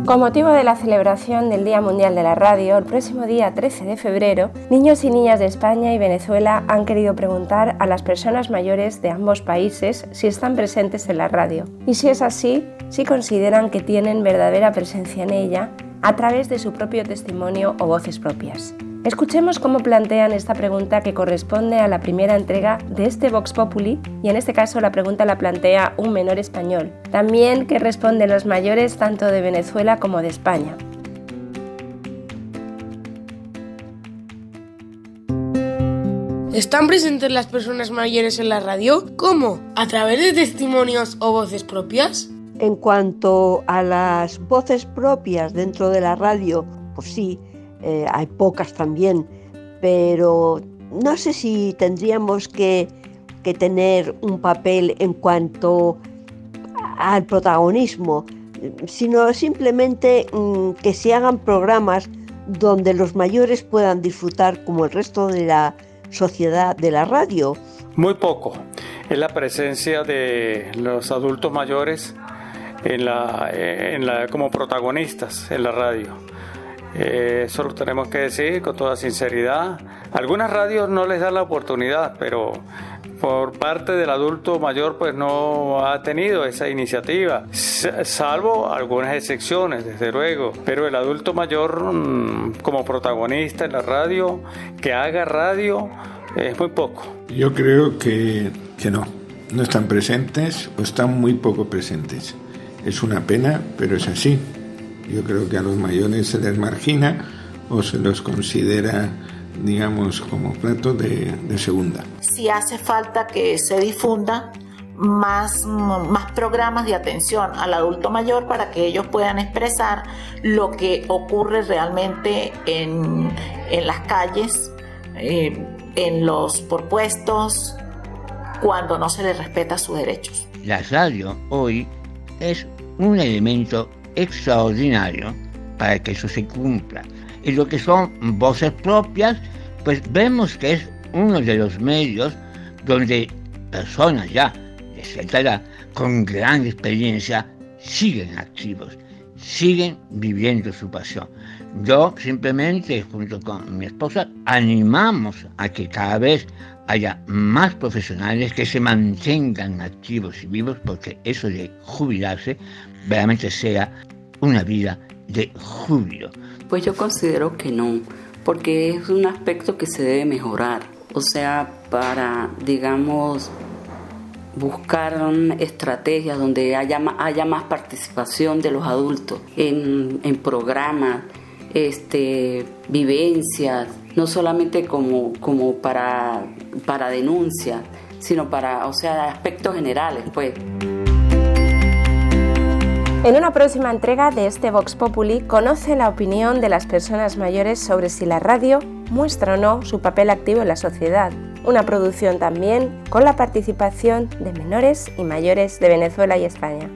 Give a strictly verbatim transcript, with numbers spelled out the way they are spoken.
Con motivo de la celebración del Día Mundial de la Radio, el próximo día trece de febrero, niños y niñas de España y Venezuela han querido preguntar a las personas mayores de ambos países si están presentes en la radio y si es así, si consideran que tienen verdadera presencia en ella a través de su propio testimonio o voces propias. Escuchemos cómo plantean esta pregunta que corresponde a la primera entrega de este Vox Populi y en este caso la pregunta la plantea un menor español. También que responden los mayores tanto de Venezuela como de España. ¿Están presentes las personas mayores en la radio? ¿Cómo? ¿A través de testimonios o voces propias? En cuanto a las voces propias dentro de la radio, pues sí, eh, hay pocas también, pero no sé si tendríamos que, que tener un papel en cuanto al protagonismo, sino simplemente mmm, que se hagan programas donde los mayores puedan disfrutar como el resto de la sociedad de la radio. Muy poco. Es la presencia de los adultos mayores en la, en la, como protagonistas en la radio. Eh, eso lo tenemos que decir con toda sinceridad. Algunas radios no les dan la oportunidad, pero por parte del adulto mayor pues no ha tenido esa iniciativa, salvo algunas excepciones, desde luego. Pero el adulto mayor mmm, como protagonista en la radio, que haga radio, es muy poco. Yo creo que, que no, no están presentes o están muy poco presentes. Es una pena, pero es así. Yo creo que a los mayores se les margina o se los considera, digamos, como plato de, de segunda. Sí hace falta que se difunda más, más programas de atención al adulto mayor para que ellos puedan expresar lo que ocurre realmente en, en las calles, eh, en los propuestos, cuando no se les respeta sus derechos. La radio hoy es un elemento extraordinario para que eso se cumpla. Y lo que son voces propias, pues vemos que es uno de los medios donde personas ya de cierta edad, con gran experiencia, siguen activos, siguen viviendo su pasión. Yo simplemente, junto con mi esposa, animamos a que cada vez haya más profesionales que se mantengan activos y vivos, porque eso de jubilarse realmente sea una vida de júbilo. Pues yo considero que no, porque es un aspecto que se debe mejorar. O sea, para, digamos, buscar estrategias donde haya, haya más participación de los adultos en, en programas, este, vivencias, no solamente como, como para, para denuncias, sino para, o sea, aspectos generales, pues. En una próxima entrega de este Vox Populi, conoce la opinión de las personas mayores sobre si la radio muestra o no su papel activo en la sociedad. Una producción también con la participación de menores y mayores de Venezuela y España.